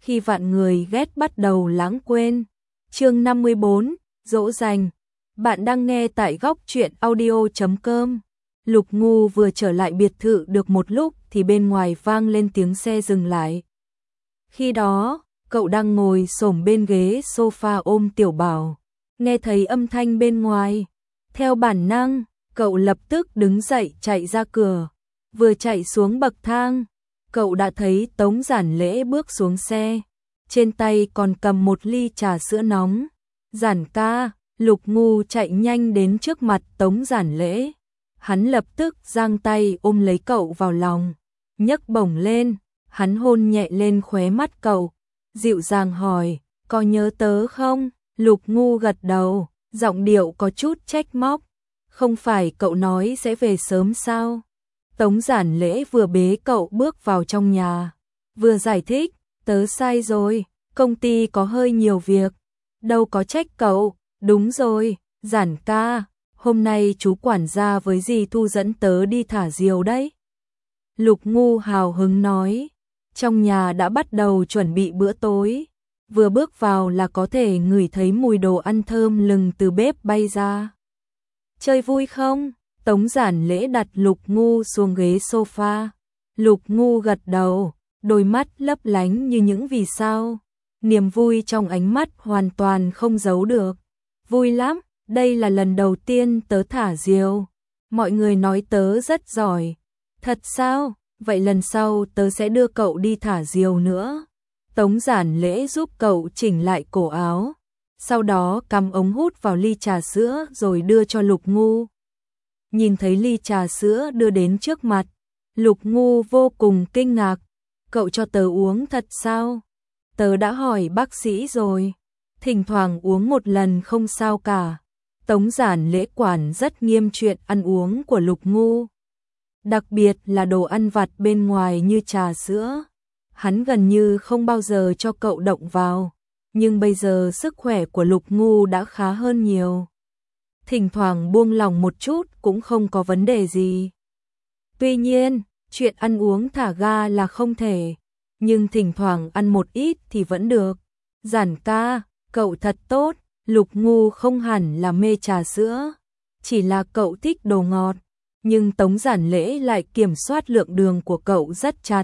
khi vạn người ghét bắt đầu lãng quên. Chương 54, dỗ dành. Bạn đang nghe tại góc truyện audio.com. Lục Ngu vừa trở lại biệt thự được một lúc thì bên ngoài vang lên tiếng xe dừng lại. Khi đó, cậu đang ngồi xổm bên ghế sofa ôm Tiểu Bảo, nghe thấy âm thanh bên ngoài. Theo bản năng, cậu lập tức đứng dậy chạy ra cửa. Vừa chạy xuống bậc thang, cậu đã thấy Tống Giản Lễ bước xuống xe, trên tay còn cầm một ly trà sữa nóng. Giản ca, Lục Ngu chạy nhanh đến trước mặt Tống Giản Lễ. Hắn lập tức giang tay ôm lấy cậu vào lòng, nhấc bổng lên, hắn hôn nhẹ lên khóe mắt cậu, dịu dàng hỏi, có nhớ tớ không? Lục Ngu gật đầu, giọng điệu có chút trách móc, không phải cậu nói sẽ về sớm sao? Tống Giản Lễ vừa bế cậu bước vào trong nhà, vừa giải thích, tớ sai rồi, công ty có hơi nhiều việc, đâu có trách cậu, đúng rồi, Giản ca, hôm nay chú quản gia với dì Thu dẫn tớ đi thả diều đấy. Lục Ngu hào hứng nói, trong nhà đã bắt đầu chuẩn bị bữa tối, vừa bước vào là có thể ngửi thấy mùi đồ ăn thơm lừng từ bếp bay ra. Chơi vui không? Tống Giản Lễ đặt Lục Ngu xuống ghế sofa. Lục Ngu gật đầu, đôi mắt lấp lánh như những vì sao. Niềm vui trong ánh mắt hoàn toàn không giấu được. Vui lắm, đây là lần đầu tiên tớ thả diều. Mọi người nói tớ rất giỏi. Thật sao? Vậy lần sau tớ sẽ đưa cậu đi thả diều nữa. Tống Giản Lễ giúp cậu chỉnh lại cổ áo, sau đó cắm ống hút vào ly trà sữa rồi đưa cho Lục Ngu. Nhìn thấy ly trà sữa đưa đến trước mặt, Lục Ngu vô cùng kinh ngạc. Cậu cho tớ uống thật sao? Tớ đã hỏi bác sĩ rồi, thỉnh thoảng uống một lần không sao cả. Tống Giản Lễ quản rất nghiêm chuyện ăn uống của Lục Ngu, đặc biệt là đồ ăn vặt bên ngoài như trà sữa. Hắn gần như không bao giờ cho cậu động vào, nhưng bây giờ sức khỏe của Lục Ngu đã khá hơn nhiều. Thỉnh thoảng buông lỏng một chút cũng không có vấn đề gì. Tuy nhiên, chuyện ăn uống thả ga là không thể, nhưng thỉnh thoảng ăn một ít thì vẫn được. Giản ca, cậu thật tốt. Lục Ngu không hẳn là mê trà sữa, chỉ là cậu thích đồ ngọt, nhưng Tống Giản Lễ lại kiểm soát lượng đường của cậu rất chặt.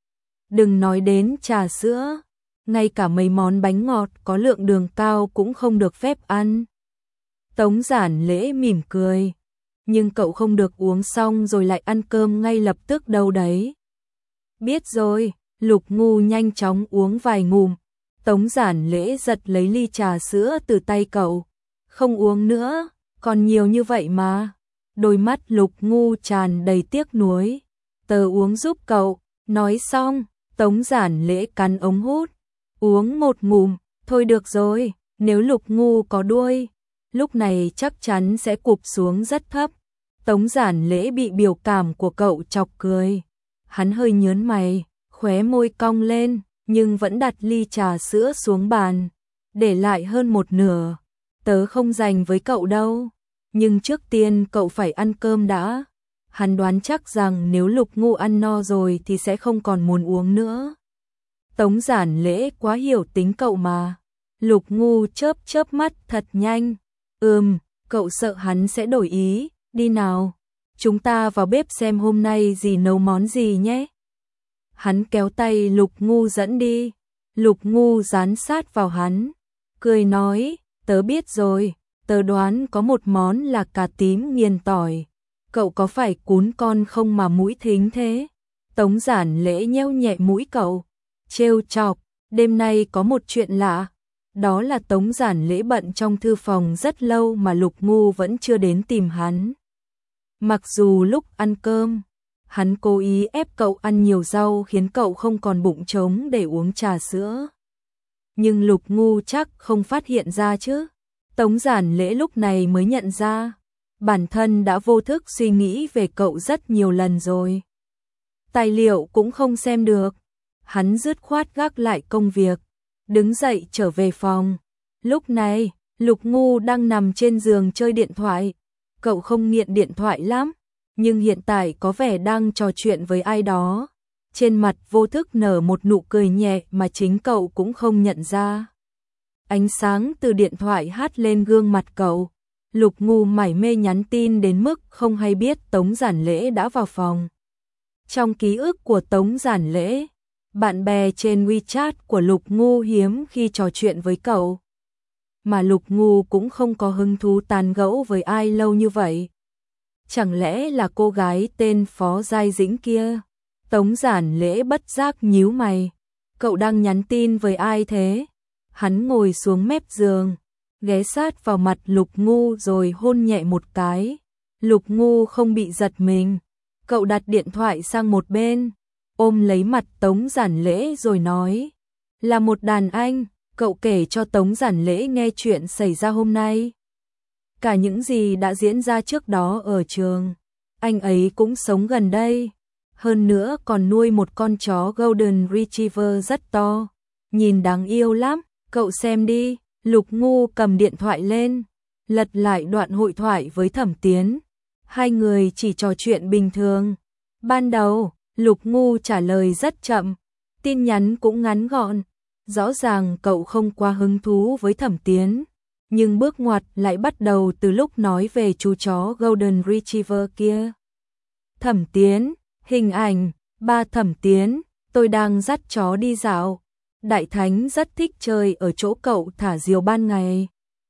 Đừng nói đến trà sữa, ngay cả mấy món bánh ngọt có lượng đường cao cũng không được phép ăn. Tống Giản Lễ mỉm cười, nhưng cậu không được uống xong rồi lại ăn cơm ngay lập tức đâu đấy. Biết rồi, Lục Ngu nhanh chóng uống vài ngụm. Tống Giản Lễ giật lấy ly trà sữa từ tay cậu. Không uống nữa, còn nhiều như vậy mà. Đôi mắt Lục Ngu tràn đầy tiếc nuối. Tớ uống giúp cậu. Nói xong, Tống Giản Lễ cắn ống hút. Uống một ngụm, thôi được rồi, nếu Lục Ngu có đuôi, lúc này chắc chắn sẽ cụp xuống rất thấp. Tống Giản Lễ bị biểu cảm của cậu chọc cười. Hắn hơi nhớn mày, khóe môi cong lên, nhưng vẫn đặt ly trà sữa xuống bàn, để lại hơn một nửa. Tớ không dành với cậu đâu, nhưng trước tiên cậu phải ăn cơm đã. Hắn đoán chắc rằng nếu Lục Ngu ăn no rồi thì sẽ không còn muốn uống nữa. Tống Giản Lễ quá hiểu tính cậu mà. Lục Ngu chớp chớp mắt thật nhanh. Cậu sợ hắn sẽ đổi ý, đi nào. Chúng ta vào bếp xem hôm nay dì nấu món gì nhé. Hắn kéo tay Lục Ngu dẫn đi. Lục Ngu dán sát vào hắn, cười nói, tớ biết rồi, tớ đoán có một món là cà tím nghiền tỏi. Cậu có phải cún con không mà mũi thính thế? Tống Giản Lễ nheo nhẹ mũi cậu, trêu chọc, đêm nay có một chuyện lạ. Đó là Tống Giản Lễ bận trong thư phòng rất lâu mà Lục Ngu vẫn chưa đến tìm hắn. Mặc dù lúc ăn cơm, hắn cố ý ép cậu ăn nhiều rau khiến cậu không còn bụng trống để uống trà sữa. Nhưng Lục Ngu chắc không phát hiện ra chứ. Tống Giản Lễ lúc này mới nhận ra, bản thân đã vô thức suy nghĩ về cậu rất nhiều lần rồi. Tài liệu cũng không xem được. Hắn dứt khoát gác lại công việc, đứng dậy trở về phòng. Lúc này, Lục Ngu đang nằm trên giường chơi điện thoại. Cậu không nghiện điện thoại lắm, nhưng hiện tại có vẻ đang trò chuyện với ai đó. trên mặt vô thức nở một nụ cười nhẹ mà chính cậu cũng không nhận ra. Ánh sáng từ điện thoại hắt lên gương mặt cậu. Lục Ngu mải mê nhắn tin đến mức không hay biết Tống Giản Lễ đã vào phòng. Trong ký ức của Tống Giản Lễ, bạn bè trên WeChat của Lục Ngu hiếm khi trò chuyện với cậu. Mà Lục Ngu cũng không có hứng thú tán gẫu với ai lâu như vậy. Chẳng lẽ là cô gái tên Phó Giai Dĩnh kia? Tống Giản Lễ bất giác nhíu mày. Cậu đang nhắn tin với ai thế? Hắn ngồi xuống mép giường, ghé sát vào mặt Lục Ngu rồi hôn nhẹ một cái. Lục Ngu không bị giật mình. Cậu đặt điện thoại sang một bên, ôm lấy mặt Tống Giản Lễ rồi nói. Là một đàn anh, cậu kể cho Tống Giản Lễ nghe chuyện xảy ra hôm nay. Cả những gì đã diễn ra trước đó ở trường. Anh ấy cũng sống gần đây. Hơn nữa còn nuôi một con chó Golden Retriever rất to. Nhìn đáng yêu lắm, cậu xem đi. Lục Ngu cầm điện thoại lên, lật lại đoạn hội thoại với Thẩm Tiến. Hai người chỉ trò chuyện bình thường. Ban đầu, Lục Ngu trả lời rất chậm, tin nhắn cũng ngắn gọn. Rõ ràng cậu không quá hứng thú với Thẩm Tiến, nhưng bước ngoặt lại bắt đầu từ lúc nói về chú chó Golden Retriever kia. Thẩm Tiến, hình ảnh, ba Thẩm Tiến, tôi đang dắt chó đi dạo. Đại Thánh rất thích chơi ở chỗ cậu thả diều ban ngày.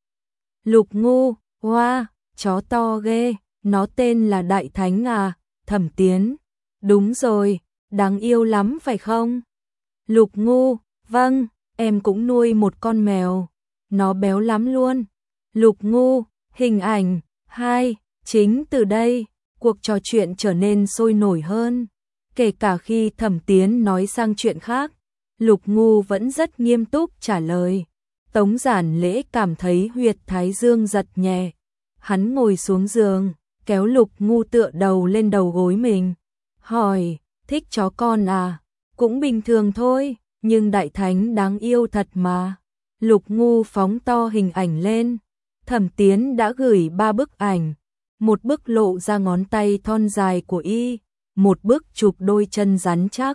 Lục Ngu, wow, chó to ghê, nó tên là Đại Thánh à? Thẩm Tiến, đúng rồi, đáng yêu lắm phải không? Lục Ngu, vâng, em cũng nuôi một con mèo, nó béo lắm luôn. Lục Ngu, hình ảnh, hai, chính từ đây, cuộc trò chuyện trở nên sôi nổi hơn. Kể cả khi Thẩm Tiến nói sang chuyện khác, Lục Ngu vẫn rất nghiêm túc trả lời. Tống Giản Lễ cảm thấy huyệt thái dương giật nhẹ. Hắn ngồi xuống giường, kéo Lục Ngu tựa đầu lên đầu gối mình. Hỏi, thích chó con à? Cũng bình thường thôi, nhưng Đại Thánh đáng yêu thật mà. Lục Ngu phóng to hình ảnh lên. Thẩm Tiến đã gửi 3 bức ảnh. Một bức lộ ra ngón tay thon dài của y, một bức chụp đôi chân rắn chắc.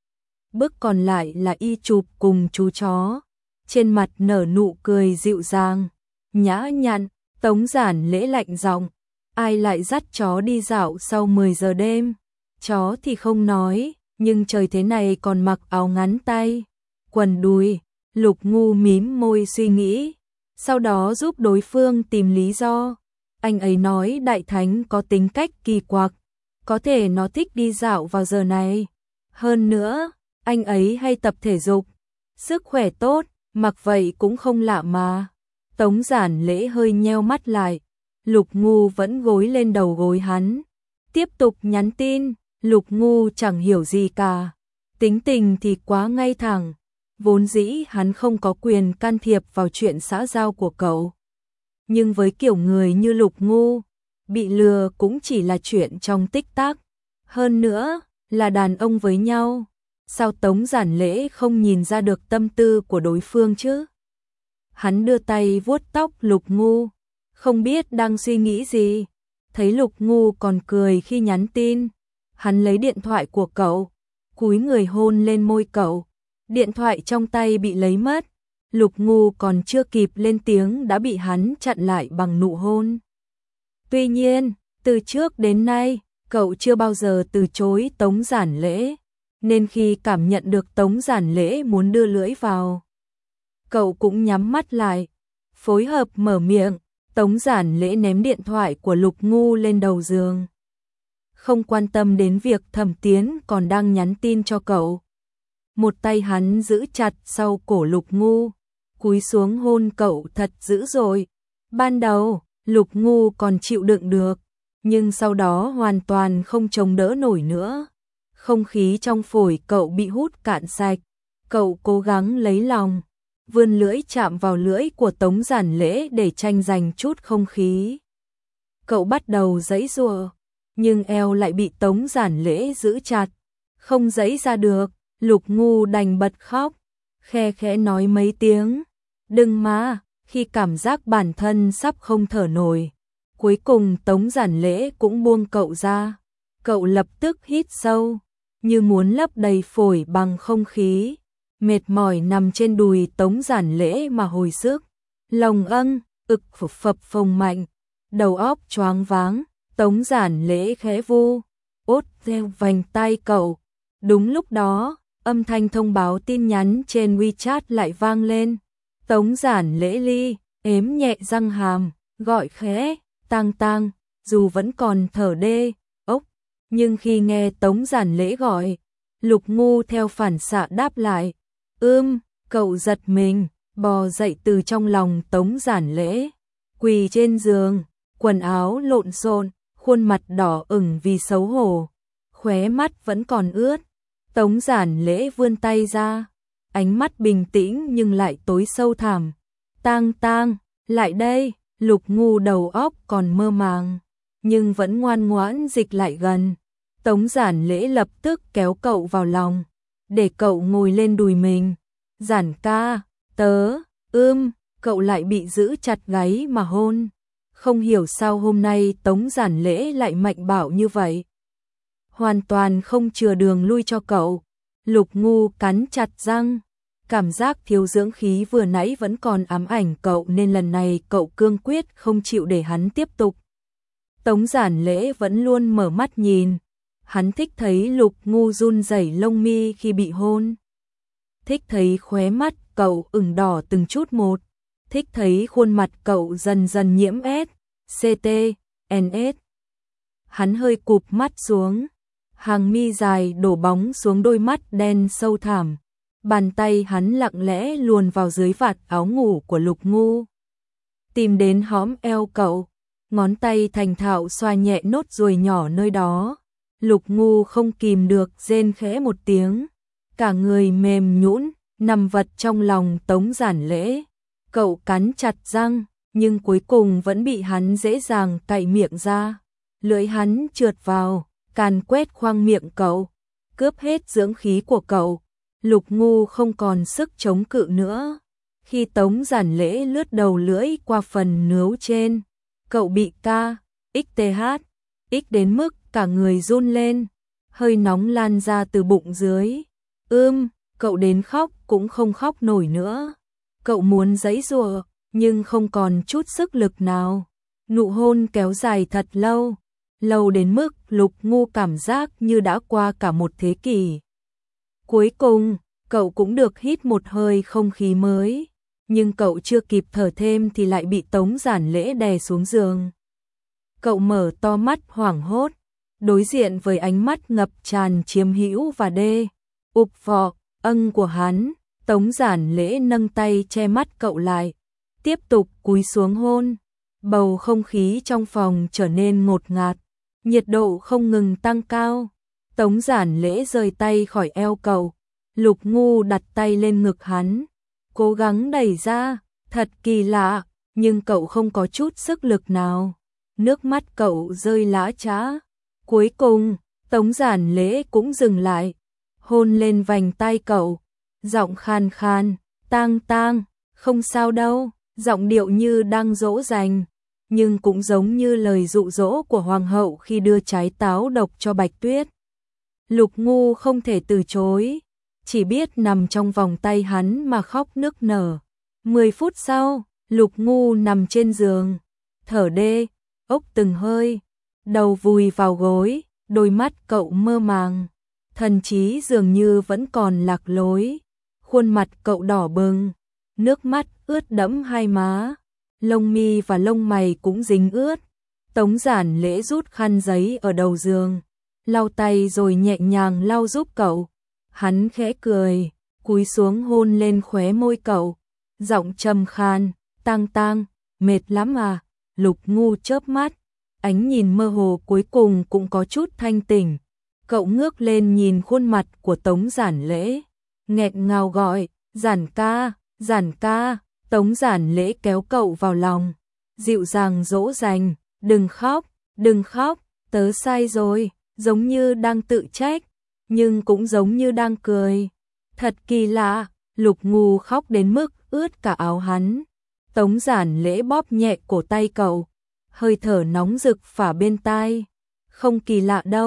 Bức còn lại là y chụp cùng chú chó, trên mặt nở nụ cười dịu dàng, nhã nhặn. Tống Giản Lễ lạnh giọng, ai lại dắt chó đi dạo sau 10 giờ đêm? Chó thì không nói, nhưng trời thế này còn mặc áo ngắn tay, quần đùi. Lục Ngu mím môi suy nghĩ, sau đó giúp đối phương tìm lý do. Anh ấy nói Đại Thánh có tính cách kỳ quặc, có thể nó thích đi dạo vào giờ này. Hơn nữa, anh ấy hay tập thể dục, sức khỏe tốt, mặc vậy cũng không lạ mà. Tống Giản Lễ hơi nheo mắt lại, Lục Ngu vẫn gối lên đầu gối hắn. Tiếp tục nhắn tin, Lục Ngu chẳng hiểu gì cả. Tính tình thì quá ngay thẳng, vốn dĩ hắn không có quyền can thiệp vào chuyện xã giao của cậu. Nhưng với kiểu người như Lục Ngu, bị lừa cũng chỉ là chuyện trong tích tắc. Hơn nữa, là đàn ông với nhau. Sao Tống Giản Lễ không nhìn ra được tâm tư của đối phương chứ? Hắn đưa tay vuốt tóc Lục Ngu, không biết đang suy nghĩ gì. Thấy Lục Ngu còn cười khi nhắn tin, hắn lấy điện thoại của cậu, cúi người hôn lên môi cậu. Điện thoại trong tay bị lấy mất, Lục Ngu còn chưa kịp lên tiếng đã bị hắn chặn lại bằng nụ hôn. Tuy nhiên, từ trước đến nay, cậu chưa bao giờ từ chối Tống Giản Lễ, nên khi cảm nhận được Tống Giản Lễ muốn đưa lưỡi vào, cậu cũng nhắm mắt lại, phối hợp mở miệng. Tống Giản Lễ ném điện thoại của Lục Ngu lên đầu giường, không quan tâm đến việc Thẩm Tiến còn đang nhắn tin cho cậu. Một tay hắn giữ chặt sau cổ Lục Ngu, cúi xuống hôn cậu thật dữ dội. Ban đầu, Lục Ngu còn chịu đựng được, nhưng sau đó hoàn toàn không chống đỡ nổi nữa. Không khí trong phổi cậu bị hút cạn sạch, cậu cố gắng lấy lòng, vươn lưỡi chạm vào lưỡi của Tống Giản Lễ để tranh giành chút không khí. Cậu bắt đầu giãy giụa, nhưng eo lại bị Tống Giản Lễ giữ chặt, không giãy ra được. Lục Ngu đành bật khóc, khe khẽ nói mấy tiếng, đừng mà. Khi cảm giác bản thân sắp không thở nổi, cuối cùng Tống Giản Lễ cũng buông cậu ra. Cậu lập tức hít sâu, như muốn lấp đầy phổi bằng không khí. Mệt mỏi nằm trên đùi Tống Giản Lễ mà hồi sức. Lòng ực phập phồng mạnh, đầu óc choáng váng. Tống Giản Lễ khẽ vu ốt theo vành tay cậu. Đúng lúc đó, âm thanh thông báo tin nhắn trên WeChat lại vang lên. Tống Giản Lễ ếm nhẹ răng hàm, gọi khẽ, Tang Tang, dù vẫn còn thở đê, nhưng khi nghe Tống Giản Lễ gọi, Lục Ngu theo phản xạ đáp lại, cậu giật mình, bò dậy từ trong lòng Tống Giản Lễ, quỳ trên giường, quần áo lộn xộn, khuôn mặt đỏ ửng vì xấu hổ, khóe mắt vẫn còn ướt. Tống Giản Lễ vươn tay ra, ánh mắt bình tĩnh nhưng lại tối sâu thẳm. Tang Tang, lại đây. Lục Ngu đầu óc còn mơ màng, nhưng vẫn ngoan ngoãn dịch lại gần. Tống Giản Lễ lập tức kéo cậu vào lòng, để cậu ngồi lên đùi mình. Giản ca, tớ, cậu lại bị giữ chặt gáy mà hôn. Không hiểu sao hôm nay Tống Giản Lễ lại mạnh bạo như vậy. Hoàn toàn không chừa đường lui cho cậu. Lục Ngu cắn chặt răng. Cảm giác thiếu dưỡng khí vừa nãy vẫn còn ám ảnh cậu nên lần này cậu cương quyết không chịu để hắn tiếp tục. Tống Giản Lễ vẫn luôn mở mắt nhìn. Hắn thích thấy Lục Ngu run rẩy lông mi khi bị hôn. Thích thấy khóe mắt cậu ửng đỏ từng chút một. Thích thấy khuôn mặt cậu dần dần nhiễm CTNS. Hắn hơi cụp mắt xuống. Hàng mi dài đổ bóng xuống đôi mắt đen sâu thẳm. Bàn tay hắn lặng lẽ luồn vào dưới vạt áo ngủ của Lục Ngu. Tìm đến hõm eo cậu, ngón tay thành thạo xoa nhẹ nốt ruồi nhỏ nơi đó. Lục Ngu không kìm được rên khẽ một tiếng, cả người mềm nhũn, nằm vật trong lòng Tống Giản Lễ. Cậu cắn chặt răng, nhưng cuối cùng vẫn bị hắn dễ dàng cạy miệng ra. Lưỡi hắn trượt vào, càn quét khoang miệng cậu, cướp hết dưỡng khí của cậu. Lục Ngu không còn sức chống cự nữa. Khi Tống Giản Lễ lướt đầu lưỡi qua phần nướu trên, cậu bị KXTH đến mức cả người run lên, hơi nóng lan ra từ bụng dưới. Cậu đến khóc cũng không khóc nổi nữa. Cậu muốn giãy giụa, nhưng không còn chút sức lực nào. Nụ hôn kéo dài thật lâu, lâu đến mức Lục Ngu cảm giác như đã qua cả một thế kỷ. Cuối cùng, cậu cũng được hít một hơi không khí mới, nhưng cậu chưa kịp thở thêm thì lại bị Tống Giản Lễ đè xuống giường. Cậu mở to mắt hoảng hốt, đối diện với ánh mắt ngập tràn chiếm hữu và của hắn. Tống Giản Lễ nâng tay che mắt cậu lại, tiếp tục cúi xuống hôn. Bầu không khí trong phòng trở nên ngột ngạt, nhiệt độ không ngừng tăng cao. Tống Giản Lễ rời tay khỏi eo cậu, Lục Ngu đặt tay lên ngực hắn, cố gắng đẩy ra, thật kỳ lạ, nhưng cậu không có chút sức lực nào. Nước mắt cậu rơi lã chã. Cuối cùng, Tống Giản Lễ cũng dừng lại, hôn lên vành tai cậu, giọng khan khan, Tang Tang, không sao đâu, giọng điệu như đang dỗ dành, nhưng cũng giống như lời dụ dỗ của hoàng hậu khi đưa trái táo độc cho Bạch Tuyết. Lục Ngu không thể từ chối, chỉ biết nằm trong vòng tay hắn mà khóc nức nở. 10 phút sau, Lục Ngu nằm trên giường, thở từng hơi, đầu vùi vào gối, đôi mắt cậu mơ màng, thần trí dường như vẫn còn lạc lối. Khuôn mặt cậu đỏ bừng, nước mắt ướt đẫm hai má, lông mi và lông mày cũng dính ướt. Tống Giản Lễ rút khăn giấy ở đầu giường, lau tay rồi nhẹ nhàng lau giúp cậu. Hắn khẽ cười, cúi xuống hôn lên khóe môi cậu, giọng trầm khan, Tang Tang, mệt lắm à? Lục Ngu chớp mắt, ánh nhìn mơ hồ cuối cùng cũng có chút thanh tỉnh. Cậu ngước lên nhìn khuôn mặt của Tống Giản Lễ, nghẹn ngào gọi, Giản ca, Giản ca. Tống Giản Lễ kéo cậu vào lòng, dịu dàng dỗ dành, đừng khóc, tớ sai rồi, giống như đang tự trách, nhưng cũng giống như đang cười. Thật kỳ lạ, Lục Ngu khóc đến mức ướt cả áo hắn. Tống Giản Lễ bóp nhẹ cổ tay cậu, hơi thở nóng rực phả bên tai. Không kỳ lạ đâu,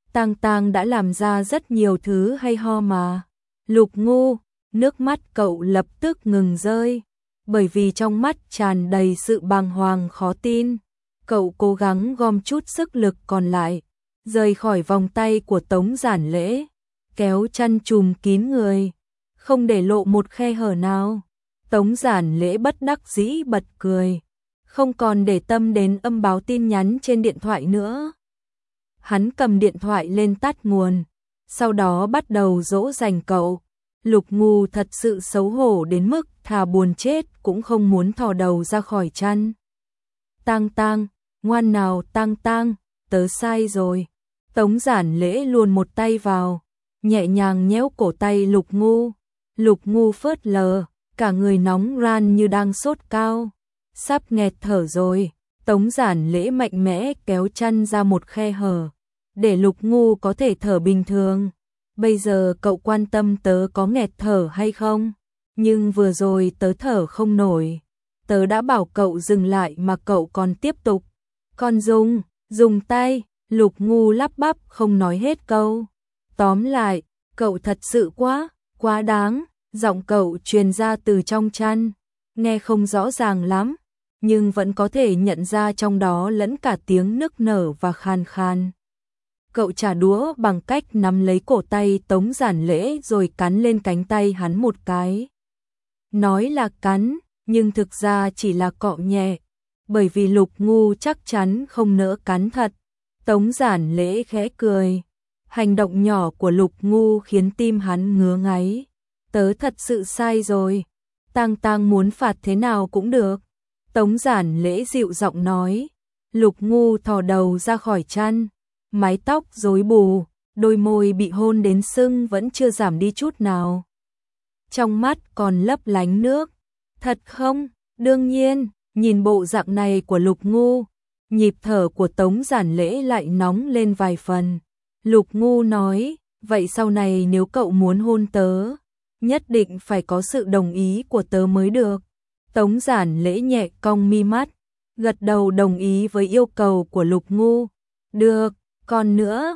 Tang Tang đã làm ra rất nhiều thứ hay ho mà. Lục Ngu, nước mắt cậu lập tức ngừng rơi, bởi vì trong mắt tràn đầy sự bàng hoàng khó tin. Cậu cố gắng gom chút sức lực còn lại, rời khỏi vòng tay của Tống Giản Lễ, kéo chăn trùm kín người, không để lộ một khe hở nào. Tống Giản Lễ bất đắc dĩ bật cười, không còn để tâm đến âm báo tin nhắn trên điện thoại nữa. Hắn cầm điện thoại lên tắt nguồn, sau đó bắt đầu dỗ dành cậu. Lục Ngu thật sự xấu hổ đến mức thà buồn chết cũng không muốn thò đầu ra khỏi chăn. Tang Tang, ngoan nào Tang Tang, tớ sai rồi. Tống Giản Lễ luồn một tay vào, nhẹ nhàng nhéo cổ tay Lục Ngu. Lục Ngu phớt lờ, cả người nóng ran như đang sốt cao, sắp nghẹt thở rồi. Tống Giản Lễ mạnh mẽ kéo chăn ra một khe hở, để Lục Ngu có thể thở bình thường. Bây giờ cậu quan tâm tớ có nghẹt thở hay không? Nhưng vừa rồi tớ thở không nổi. Tớ đã bảo cậu dừng lại mà cậu còn tiếp tục. Còn dùng tay, Lục Ngu lắp bắp không nói hết câu. Tóm lại, cậu thật sự quá đáng. Giọng cậu truyền ra từ trong chăn, nghe không rõ ràng lắm, nhưng vẫn có thể nhận ra trong đó lẫn cả tiếng nức nở và khan khan. Cậu trả đũa bằng cách nắm lấy cổ tay Tống Giản Lễ rồi cắn lên cánh tay hắn một cái. Nói là cắn, nhưng thực ra chỉ là cọ nhẹ, bởi vì Lục Ngu chắc chắn không nỡ cắn thật. Tống Giản Lễ khẽ cười, hành động nhỏ của Lục Ngu khiến tim hắn ngứa ngáy. Tớ thật sự sai rồi, Tang Tang muốn phạt thế nào cũng được. Tống Giản Lễ dịu giọng nói. Lục Ngu thò đầu ra khỏi chăn, mái tóc rối bù, đôi môi bị hôn đến sưng vẫn chưa giảm đi chút nào. Trong mắt còn lấp lánh nước. Thật không? Đương nhiên, nhìn bộ dạng này của Lục Ngu, nhịp thở của Tống Giản Lễ lại nóng lên vài phần. Lục Ngu nói, vậy sau này nếu cậu muốn hôn tớ, nhất định phải có sự đồng ý của tớ mới được. Tống Giản Lễ nhẹ cong mi mắt, gật đầu đồng ý với yêu cầu của Lục Ngu. Được, còn nữa,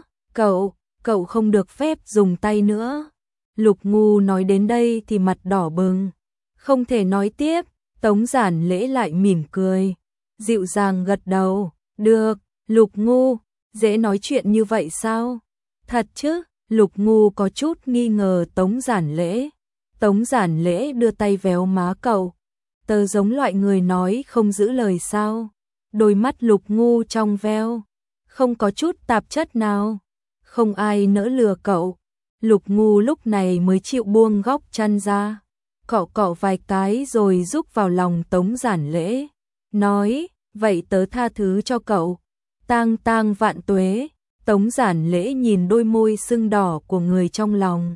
cậu không được phép dùng tay nữa. Lục Ngu nói đến đây thì mặt đỏ bừng, không thể nói tiếp. Tống Giản Lễ lại mỉm cười, dịu dàng gật đầu. Được, Lục Ngu, dễ nói chuyện như vậy sao? Thật chứ? Lục Ngu có chút nghi ngờ Tống Giản Lễ. Tống Giản Lễ đưa tay véo má cậu. Tớ giống loại người nói không giữ lời sao? Đôi mắt Lục Ngu trong veo, không có chút tạp chất nào. Không ai nỡ lừa cậu. Lục Ngu lúc này mới chịu buông góc chăn ra, cọ cọ vài cái rồi rúc vào lòng Tống Giản Lễ. Nói, vậy tớ tha thứ cho cậu. Tang Tang vạn tuế. Tống Giản Lễ nhìn đôi môi sưng đỏ của người trong lòng,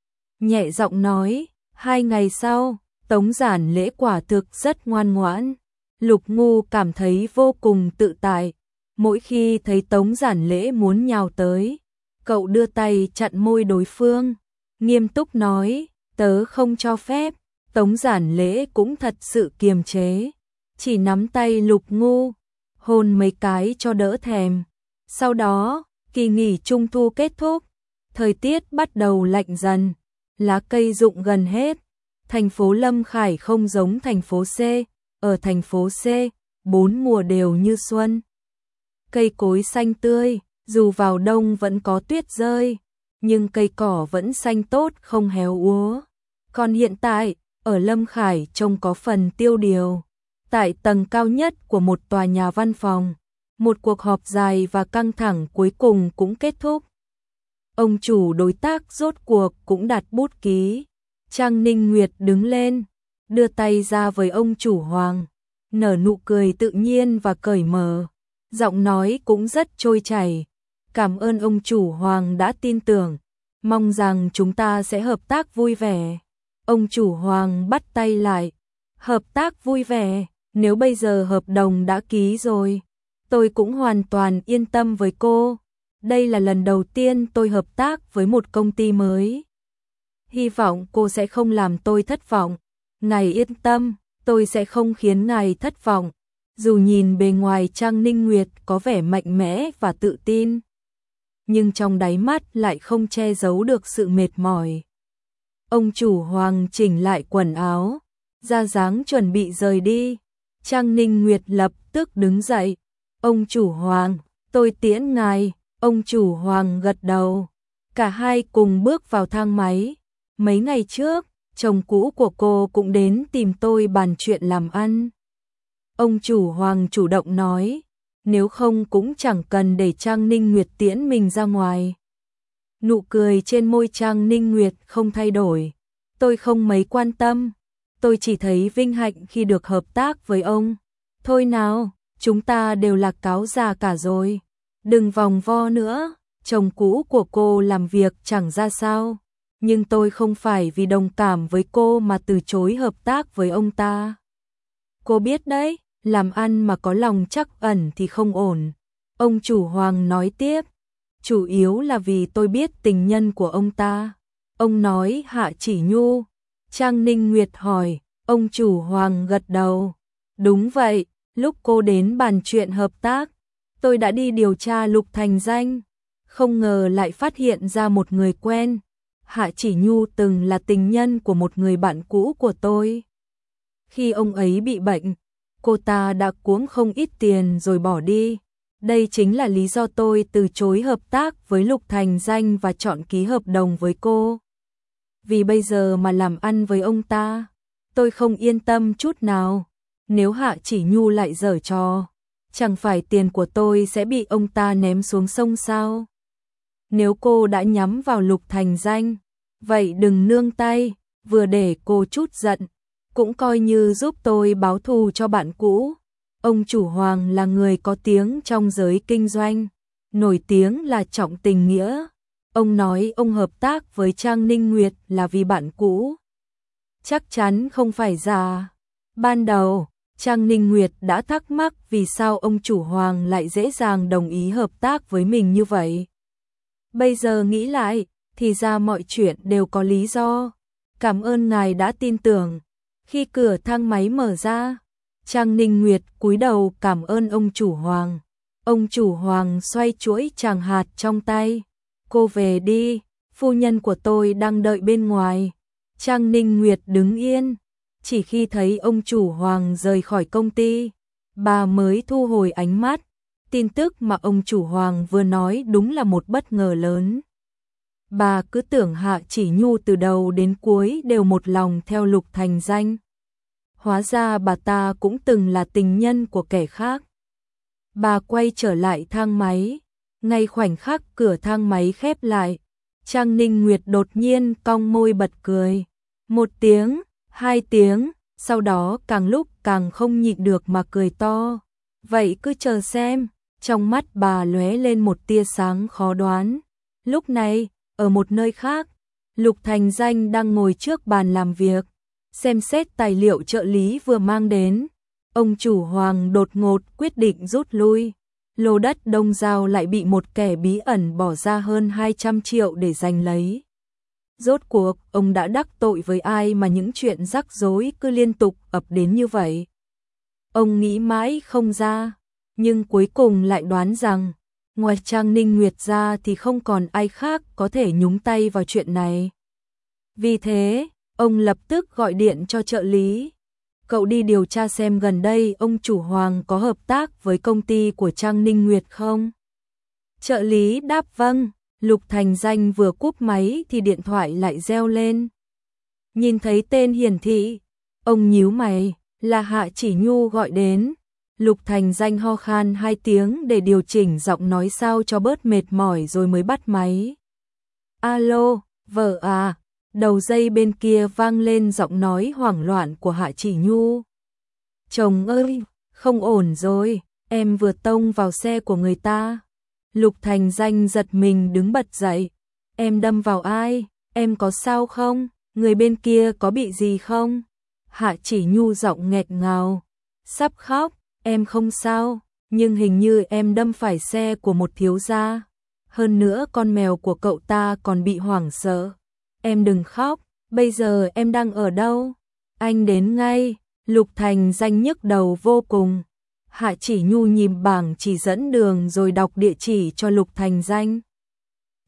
nhẹ giọng nói. 2 ngày sau, Tống Giản Lễ quả thực rất ngoan ngoãn. Lục Ngu cảm thấy vô cùng tự tại. Mỗi khi thấy Tống Giản Lễ muốn nhào tới, cậu đưa tay chặn môi đối phương, nghiêm túc nói, tớ không cho phép. Tống Giản Lễ cũng thật sự kiềm chế, chỉ nắm tay Lục Ngu, hôn mấy cái cho đỡ thèm. Sau đó, kỳ nghỉ Trung thu kết thúc, thời tiết bắt đầu lạnh dần, lá cây rụng gần hết. Thành phố Lâm Khải không giống thành phố C, ở thành phố C, 4 mùa đều như xuân. Cây cối xanh tươi, dù vào đông vẫn có tuyết rơi, nhưng cây cỏ vẫn xanh tốt không héo úa. Còn hiện tại, ở Lâm Khải trông có phần tiêu điều. Tại tầng cao nhất của một tòa nhà văn phòng, một cuộc họp dài và căng thẳng cuối cùng cũng kết thúc. Ông chủ đối tác rốt cuộc cũng đặt bút ký. Trang Ninh Nguyệt đứng lên, đưa tay ra với ông chủ Hoàng, nở nụ cười tự nhiên và cởi mở, giọng nói cũng rất trôi chảy. Cảm ơn ông chủ Hoàng đã tin tưởng, mong rằng chúng ta sẽ hợp tác vui vẻ. Ông chủ Hoàng bắt tay lại, hợp tác vui vẻ, nếu bây giờ hợp đồng đã ký rồi, tôi cũng hoàn toàn yên tâm với cô. Đây là lần đầu tiên tôi hợp tác với một công ty mới. Hy vọng cô sẽ không làm tôi thất vọng. Ngài yên tâm, tôi sẽ không khiến ngài thất vọng. Dù nhìn bề ngoài Trang Ninh Nguyệt có vẻ mạnh mẽ và tự tin, nhưng trong đáy mắt lại không che giấu được sự mệt mỏi. Ông chủ Hoàng chỉnh lại quần áo, ra dáng chuẩn bị rời đi. Trang Ninh Nguyệt lập tức đứng dậy. Ông chủ Hoàng, tôi tiễn ngài. Ông chủ Hoàng gật đầu. Cả hai cùng bước vào thang máy. Mấy ngày trước, chồng cũ của cô cũng đến tìm tôi bàn chuyện làm ăn. Ông chủ Hoàng chủ động nói, nếu không cũng chẳng cần để Trang Ninh Nguyệt tiễn mình ra ngoài. Nụ cười trên môi Trang Ninh Nguyệt không thay đổi. Tôi không mấy quan tâm. Tôi chỉ thấy vinh hạnh khi được hợp tác với ông. Thôi nào, chúng ta đều là cáo già cả rồi. Đừng vòng vo nữa. Chồng cũ của cô làm việc chẳng ra sao. Nhưng tôi không phải vì đồng cảm với cô mà từ chối hợp tác với ông ta. Cô biết đấy, làm ăn mà có lòng trắc ẩn thì không ổn. Ông chủ Hoàng nói tiếp. Chủ yếu là vì tôi biết tình nhân của ông ta. Ông nói Hạ Chỉ Nhu. Trang Ninh Nguyệt hỏi. Ông chủ Hoàng gật đầu. Đúng vậy, lúc cô đến bàn chuyện hợp tác, tôi đã đi điều tra Lục Thành Danh. Không ngờ lại phát hiện ra một người quen. Hạ Chỉ Nhu từng là tình nhân của một người bạn cũ của tôi. Khi ông ấy bị bệnh, cô ta đã cuống không ít tiền rồi bỏ đi. Đây chính là lý do tôi từ chối hợp tác với Lục Thành Danh và chọn ký hợp đồng với cô. Vì bây giờ mà làm ăn với ông ta, tôi không yên tâm chút nào. Nếu Hạ Chỉ Nhu lại giở trò, chẳng phải tiền của tôi sẽ bị ông ta ném xuống sông sao? Nếu cô đã nhắm vào Lục Thành Danh, vậy đừng nương tay, vừa để cô chút giận, cũng coi như giúp tôi báo thù cho bạn cũ. Ông chủ Hoàng là người có tiếng trong giới kinh doanh, nổi tiếng là trọng tình nghĩa. Ông nói ông hợp tác với Trang Ninh Nguyệt là vì bạn cũ. Chắc chắn không phải giả. Ban đầu, Trang Ninh Nguyệt đã thắc mắc vì sao ông chủ Hoàng lại dễ dàng đồng ý hợp tác với mình như vậy. Bây giờ nghĩ lại, thì ra mọi chuyện đều có lý do. Cảm ơn ngài đã tin tưởng. Khi cửa thang máy mở ra, Trang Ninh Nguyệt cúi đầu cảm ơn ông chủ Hoàng. Ông chủ Hoàng xoay chuỗi tràng hạt trong tay. Cô về đi, phu nhân của tôi đang đợi bên ngoài. Trang Ninh Nguyệt đứng yên. Chỉ khi thấy ông chủ Hoàng rời khỏi công ty, bà mới thu hồi ánh mắt. Tin tức mà ông chủ Hoàng vừa nói đúng là một bất ngờ lớn. Bà cứ tưởng Hạ Chỉ Nhu từ đầu đến cuối đều một lòng theo Lục Thành Danh. Hóa ra bà ta cũng từng là tình nhân của kẻ khác. Bà quay trở lại thang máy. Ngay khoảnh khắc cửa thang máy khép lại, Trang Ninh Nguyệt đột nhiên cong môi bật cười. Một tiếng, hai tiếng, sau đó càng lúc càng không nhịn được mà cười to. Vậy cứ chờ xem. Trong mắt bà lóe lên một tia sáng khó đoán. Lúc này, ở một nơi khác, Lục Thành Danh đang ngồi trước bàn làm việc, xem xét tài liệu trợ lý vừa mang đến. Ông chủ Hoàng đột ngột quyết định rút lui. Lô đất Đông Giao lại bị một kẻ bí ẩn bỏ ra hơn 200 triệu để giành lấy. Rốt cuộc, ông đã đắc tội với ai mà những chuyện rắc rối cứ liên tục ập đến như vậy? Ông nghĩ mãi không ra, nhưng cuối cùng lại đoán rằng, ngoài Trang Ninh Nguyệt ra thì không còn ai khác có thể nhúng tay vào chuyện này. Vì thế, ông lập tức gọi điện cho trợ lý. Cậu đi điều tra xem gần đây ông chủ Hoàng có hợp tác với công ty của Trang Ninh Nguyệt không? Trợ lý đáp vâng. Lục Thành Danh vừa cúp máy thì điện thoại lại reo lên. Nhìn thấy tên hiển thị, ông nhíu mày, là Hạ Chỉ Nhu gọi đến. Lục Thành Danh ho khan 2 tiếng để điều chỉnh giọng nói sao cho bớt mệt mỏi rồi mới bắt máy. Alo, vợ à? Đầu dây bên kia vang lên giọng nói hoảng loạn của Hạ Chỉ Nhu. Chồng ơi, không ổn rồi, em vừa tông vào xe của người ta. Lục Thành Danh giật mình đứng bật dậy. Em đâm vào ai? Em có sao không? Người bên kia có bị gì không? Hạ Chỉ Nhu giọng nghẹt ngào, sắp khóc. Em không sao, nhưng hình như em đâm phải xe của một thiếu gia. Hơn nữa con mèo của cậu ta còn bị hoảng sợ. Em đừng khóc, bây giờ em đang ở đâu? Anh đến ngay. Lục Thành Danh nhức đầu vô cùng. Hạ Chỉ Nhu nhìn bảng chỉ dẫn đường rồi đọc địa chỉ cho Lục Thành Danh.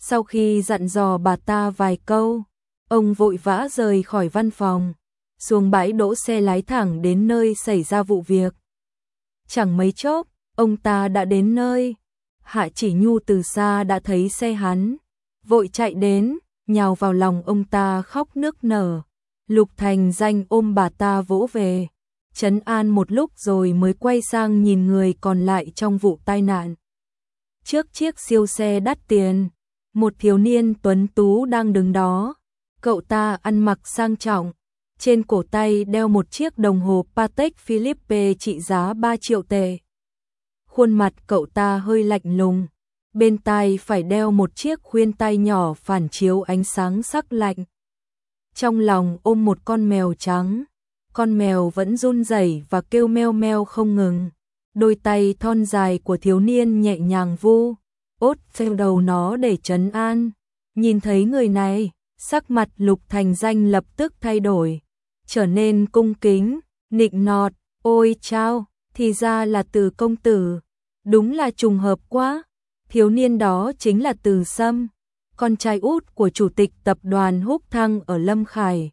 Sau khi dặn dò bà ta vài câu, ông vội vã rời khỏi văn phòng, xuống bãi đỗ xe lái thẳng đến nơi xảy ra vụ việc. Chẳng mấy chốc, ông ta đã đến nơi. Hạ Chỉ Nhu từ xa đã thấy xe hắn, vội chạy đến, nhào vào lòng ông ta khóc nức nở. Lục Thành Danh ôm bà ta vỗ về, trấn an một lúc rồi mới quay sang nhìn người còn lại trong vụ tai nạn. Trước chiếc siêu xe đắt tiền, một thiếu niên tuấn tú đang đứng đó. Cậu ta ăn mặc sang trọng, trên cổ tay đeo một chiếc đồng hồ Patek Philippe trị giá 3 triệu tệ. Khuôn mặt cậu ta hơi lạnh lùng, bên tai phải đeo một chiếc khuyên tai nhỏ phản chiếu ánh sáng sắc lạnh. Trong lòng ôm một con mèo trắng, con mèo vẫn run rẩy và kêu meo meo không ngừng. Đôi tay thon dài của thiếu niên nhẹ nhàng vu ốt theo đầu nó để trấn an. Nhìn thấy người này, sắc mặt Lục Thành Danh lập tức thay đổi, trở nên cung kính, nịnh nọt, ôi chao, thì ra là Từ công tử, đúng là trùng hợp quá. Thiếu niên đó chính là Từ Sâm, con trai út của chủ tịch tập đoàn Húc Thăng ở Lâm Khải.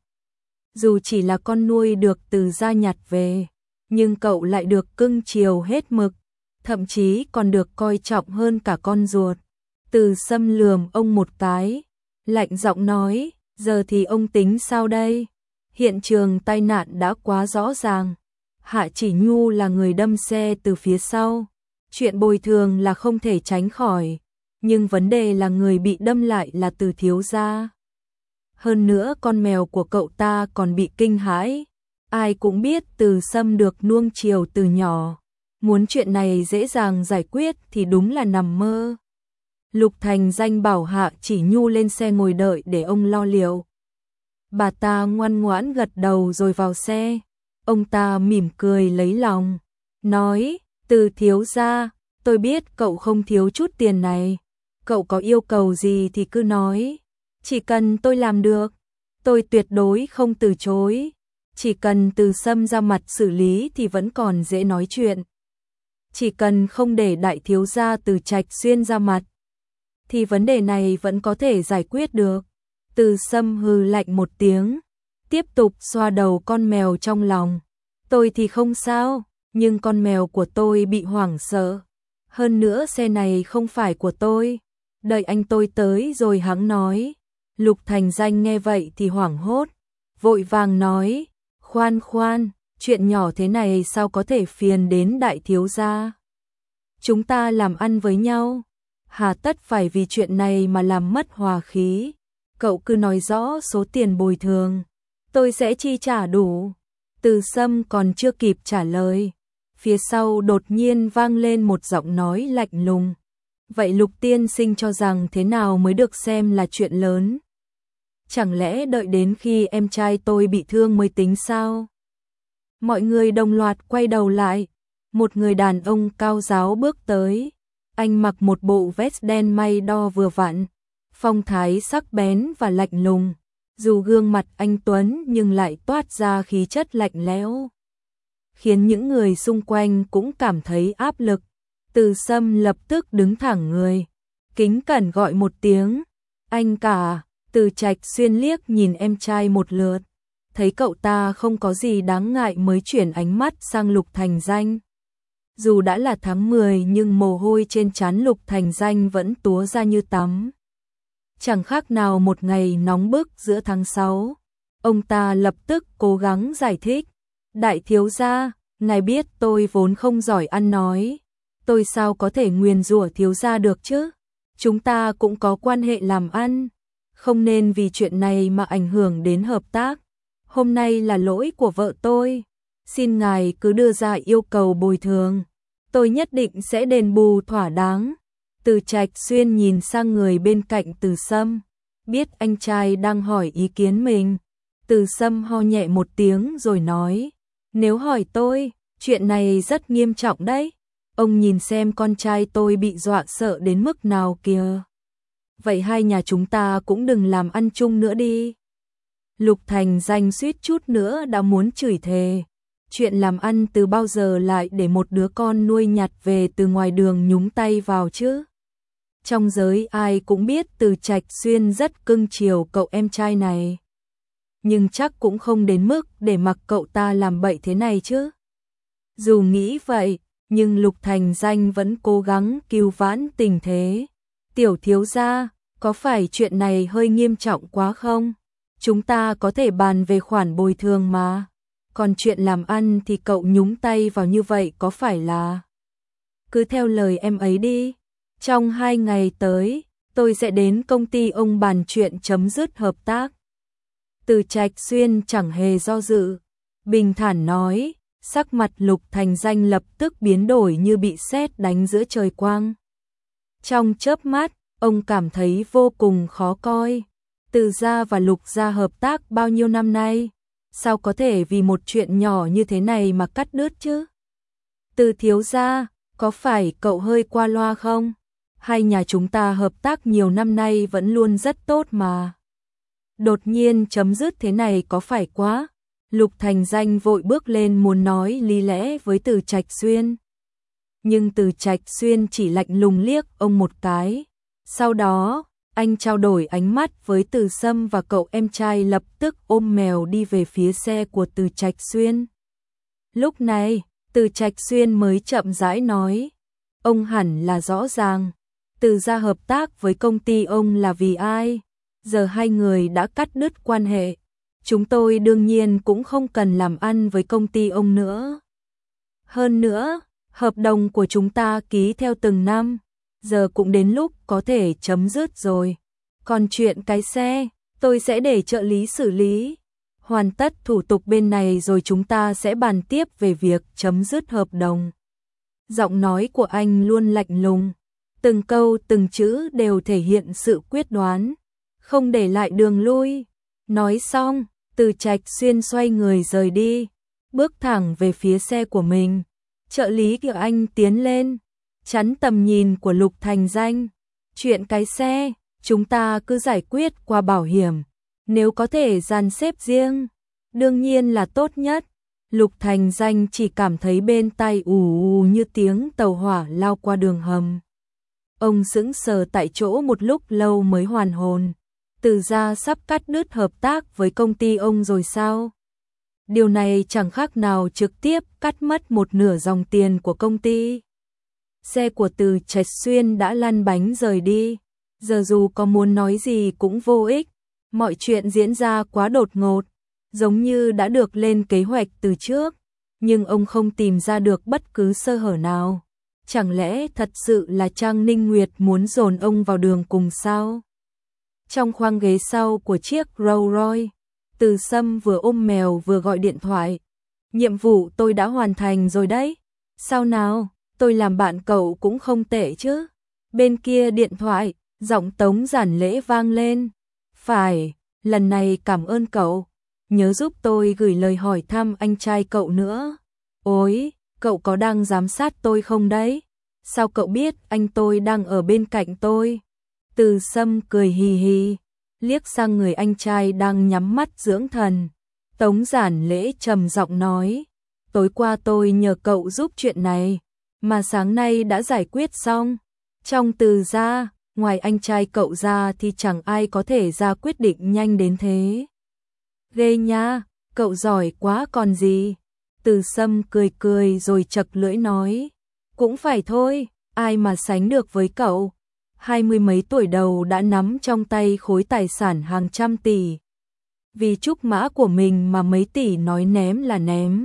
Dù chỉ là con nuôi được Từ gia nhặt về, nhưng cậu lại được cưng chiều hết mực, thậm chí còn được coi trọng hơn cả con ruột. Từ Sâm lườm ông một cái, lạnh giọng nói, giờ thì ông tính sao đây? Hiện trường tai nạn đã quá rõ ràng. Hạ Chỉ Nhu là người đâm xe từ phía sau. Chuyện bồi thường là không thể tránh khỏi, nhưng vấn đề là người bị đâm lại là Từ thiếu gia. Hơn nữa con mèo của cậu ta còn bị kinh hãi. Ai cũng biết Từ Sâm được nuông chiều từ nhỏ, muốn chuyện này dễ dàng giải quyết thì đúng là nằm mơ. Lục Thành Danh bảo Hạ Chỉ Nhu lên xe ngồi đợi để ông lo liệu. Bà ta ngoan ngoãn gật đầu rồi vào xe. Ông ta mỉm cười lấy lòng, nói, Từ thiếu gia, tôi biết cậu không thiếu chút tiền này. Cậu có yêu cầu gì thì cứ nói. Chỉ cần tôi làm được, tôi tuyệt đối không từ chối. Chỉ cần Từ Sâm ra mặt xử lý thì vẫn còn dễ nói chuyện. Chỉ cần không để đại thiếu gia Từ Trạch Xuyên ra mặt, thì vấn đề này vẫn có thể giải quyết được. Từ Sâm hừ lạnh một tiếng, tiếp tục xoa đầu con mèo trong lòng. Tôi thì không sao, nhưng con mèo của tôi bị hoảng sợ. Hơn nữa xe này không phải của tôi. Đợi anh tôi tới rồi hắn nói. Lục Thành Danh nghe vậy thì hoảng hốt, vội vàng nói, khoan khoan, chuyện nhỏ thế này sao có thể phiền đến đại thiếu gia. Chúng ta làm ăn với nhau, hà tất phải vì chuyện này mà làm mất hòa khí. Cậu cứ nói rõ số tiền bồi thường, tôi sẽ chi trả đủ. Từ Sâm còn chưa kịp trả lời, phía sau đột nhiên vang lên một giọng nói lạnh lùng. Vậy Lục tiên sinh cho rằng thế nào mới được xem là chuyện lớn? Chẳng lẽ đợi đến khi em trai tôi bị thương mới tính sao? Mọi người đồng loạt quay đầu lại, một người đàn ông cao ráo bước tới. Anh mặc một bộ vest đen may đo vừa vặn, phong thái sắc bén và lạnh lùng. Dù gương mặt anh tuấn nhưng lại toát ra khí chất lạnh lẽo, khiến những người xung quanh cũng cảm thấy áp lực. Từ Sâm lập tức đứng thẳng người, kính cẩn gọi một tiếng, anh cả. Từ Trạch Xuyên liếc nhìn em trai một lượt, thấy cậu ta không có gì đáng ngại mới chuyển ánh mắt sang Lục Thành Danh. Dù đã là tháng 10 nhưng mồ hôi trên trán Lục Thành Danh vẫn túa ra như tắm. Chẳng khác nào một ngày nóng bức giữa tháng 6. Ông ta lập tức cố gắng giải thích. Đại thiếu gia, ngài biết tôi vốn không giỏi ăn nói. Tôi sao có thể nguyền rủa thiếu gia được chứ? Chúng ta cũng có quan hệ làm ăn. Không nên vì chuyện này mà ảnh hưởng đến hợp tác. Hôm nay là lỗi của vợ tôi. Xin ngài cứ đưa ra yêu cầu bồi thường. Tôi nhất định sẽ đền bù thỏa đáng. Từ Trạch Xuyên nhìn sang người bên cạnh Từ Sâm, biết anh trai đang hỏi ý kiến mình. Từ Sâm ho nhẹ một tiếng rồi nói, nếu hỏi tôi, chuyện này rất nghiêm trọng đấy. Ông nhìn xem con trai tôi bị dọa sợ đến mức nào kìa. Vậy hai nhà chúng ta cũng đừng làm ăn chung nữa đi. Lục Thành Danh suýt chút nữa đã muốn chửi thề. Chuyện làm ăn từ bao giờ lại để một đứa con nuôi nhặt về từ ngoài đường nhúng tay vào chứ? Trong giới ai cũng biết Từ Trạch Xuyên rất cưng chiều cậu em trai này. Nhưng chắc cũng không đến mức để mặc cậu ta làm bậy thế này chứ. Dù nghĩ vậy, nhưng Lục Thành Danh vẫn cố gắng cứu vãn tình thế. Tiểu thiếu gia, có phải chuyện này hơi nghiêm trọng quá không? Chúng ta có thể bàn về khoản bồi thường mà. Còn chuyện làm ăn thì cậu nhúng tay vào như vậy có phải là... Cứ theo lời em ấy đi. Trong 2 ngày tới, tôi sẽ đến công ty ông bàn chuyện chấm dứt hợp tác. Từ Trạch Xuyên chẳng hề do dự. Bình thản nói, sắc mặt Lục Thành Danh lập tức biến đổi như bị sét đánh giữa trời quang. Trong chớp mắt, ông cảm thấy vô cùng khó coi. Từ gia và Lục gia hợp tác bao nhiêu năm nay, sao có thể vì một chuyện nhỏ như thế này mà cắt đứt chứ? Từ thiếu gia, có phải cậu hơi qua loa không? Hai nhà chúng ta hợp tác nhiều năm nay vẫn luôn rất tốt mà. Đột nhiên chấm dứt thế này có phải quá? Lục Thành Danh vội bước lên muốn nói lý lẽ với Từ Trạch Xuyên. Nhưng Từ Trạch Xuyên chỉ lạnh lùng liếc ông một cái. Sau đó, anh trao đổi ánh mắt với Từ Sâm và cậu em trai lập tức ôm mèo đi về phía xe của Từ Trạch Xuyên. Lúc này, Từ Trạch Xuyên mới chậm rãi nói. Ông hẳn là rõ ràng. Từ gia hợp tác với công ty ông là vì ai? Giờ hai người đã cắt đứt quan hệ. Chúng tôi đương nhiên cũng không cần làm ăn với công ty ông nữa. Hơn nữa, hợp đồng của chúng ta ký theo từng năm, giờ cũng đến lúc có thể chấm dứt rồi. Còn chuyện cái xe, tôi sẽ để trợ lý xử lý. Hoàn tất thủ tục bên này rồi chúng ta sẽ bàn tiếp về việc chấm dứt hợp đồng. Giọng nói của anh luôn lạnh lùng, từng câu từng chữ đều thể hiện sự quyết đoán, không để lại đường lui. Nói xong, Từ Trạch Xuyên xoay người rời đi, bước thẳng về phía xe của mình. Trợ lý của anh tiến lên, chắn tầm nhìn của Lục Thành Danh. Chuyện cái xe, chúng ta cứ giải quyết qua bảo hiểm, nếu có thể dàn xếp riêng, đương nhiên là tốt nhất. Lục Thành Danh chỉ cảm thấy bên tai ù ù như tiếng tàu hỏa lao qua đường hầm. Ông sững sờ tại chỗ một lúc lâu mới hoàn hồn. Từ gia sắp cắt đứt hợp tác với công ty ông rồi sao? Điều này chẳng khác nào trực tiếp cắt mất một nửa dòng tiền của công ty. Xe của Từ Trạch Xuyên đã lăn bánh rời đi. Giờ dù có muốn nói gì cũng vô ích. Mọi chuyện diễn ra quá đột ngột, giống như đã được lên kế hoạch từ trước. Nhưng ông không tìm ra được bất cứ sơ hở nào. Chẳng lẽ thật sự là Trang Ninh Nguyệt muốn dồn ông vào đường cùng sao? Trong khoang ghế sau của chiếc Rolls Royce, Từ Sâm vừa ôm mèo vừa gọi điện thoại. Nhiệm vụ tôi đã hoàn thành rồi đấy. Sao nào, tôi làm bạn cậu cũng không tệ chứ. Bên kia điện thoại, giọng Tống Giản Lễ vang lên. Phải, lần này cảm ơn cậu. Nhớ giúp tôi gửi lời hỏi thăm anh trai cậu nữa. Ôi, cậu có đang giám sát tôi không đấy? Sao cậu biết anh tôi đang ở bên cạnh tôi? Từ Sâm cười hì hì, liếc sang người anh trai đang nhắm mắt dưỡng thần. Tống Giản Lễ trầm giọng nói, tối qua tôi nhờ cậu giúp chuyện này, mà sáng nay đã giải quyết xong. Trong Từ gia, ngoài anh trai cậu ra thì chẳng ai có thể ra quyết định nhanh đến thế. Ghê nha, cậu giỏi quá còn gì. Từ Sâm cười cười rồi chật lưỡi nói, cũng phải thôi, ai mà sánh được với cậu. 20 mấy tuổi đầu đã nắm trong tay khối tài sản hàng trăm tỷ. Vì trúc mã của mình mà mấy tỷ nói ném là ném.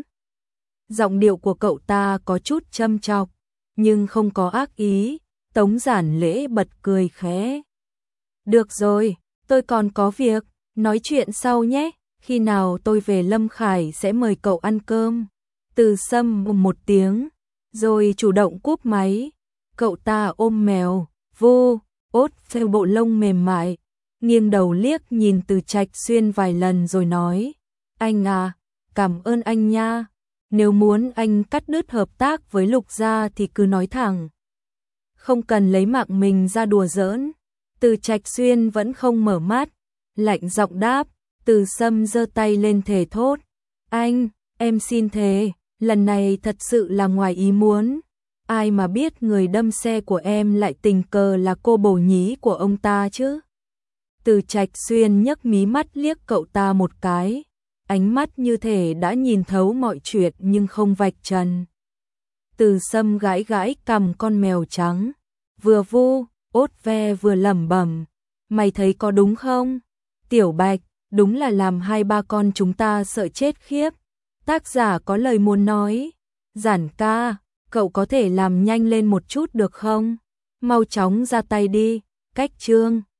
Giọng điệu của cậu ta có chút châm chọc, nhưng không có ác ý. Tống Giản Lễ bật cười khẽ. Được rồi, tôi còn có việc, nói chuyện sau nhé. Khi nào tôi về Lâm Khải sẽ mời cậu ăn cơm. Từ Sâm một tiếng, rồi chủ động cúp máy. Cậu ta ôm mèo, vô, ốt theo bộ lông mềm mại, nghiêng đầu liếc nhìn Từ Trạch Xuyên vài lần rồi nói, anh à, cảm ơn anh nha, nếu muốn anh cắt đứt hợp tác với Lục gia thì cứ nói thẳng. Không cần lấy mạng mình ra đùa giỡn. Từ Trạch Xuyên vẫn không mở mắt, lạnh giọng đáp. Từ Sâm giơ tay lên thề thốt, anh, em xin thề, lần này thật sự là ngoài ý muốn. Ai mà biết người đâm xe của em lại tình cờ là cô bồ nhí của ông ta chứ. Từ Trạch Xuyên nhấc mí mắt liếc cậu ta một cái, ánh mắt như thể đã nhìn thấu mọi chuyện nhưng không vạch trần. Từ Sâm gãi gãi cằm con mèo trắng, vừa vu, ốt ve vừa lẩm bẩm, mày thấy có đúng không? Tiểu Bạch, đúng là làm hai ba con chúng ta sợ chết khiếp. Tác giả có lời muốn nói, Giản ca, cậu có thể làm nhanh lên một chút được không? Mau chóng ra tay đi, cách chương.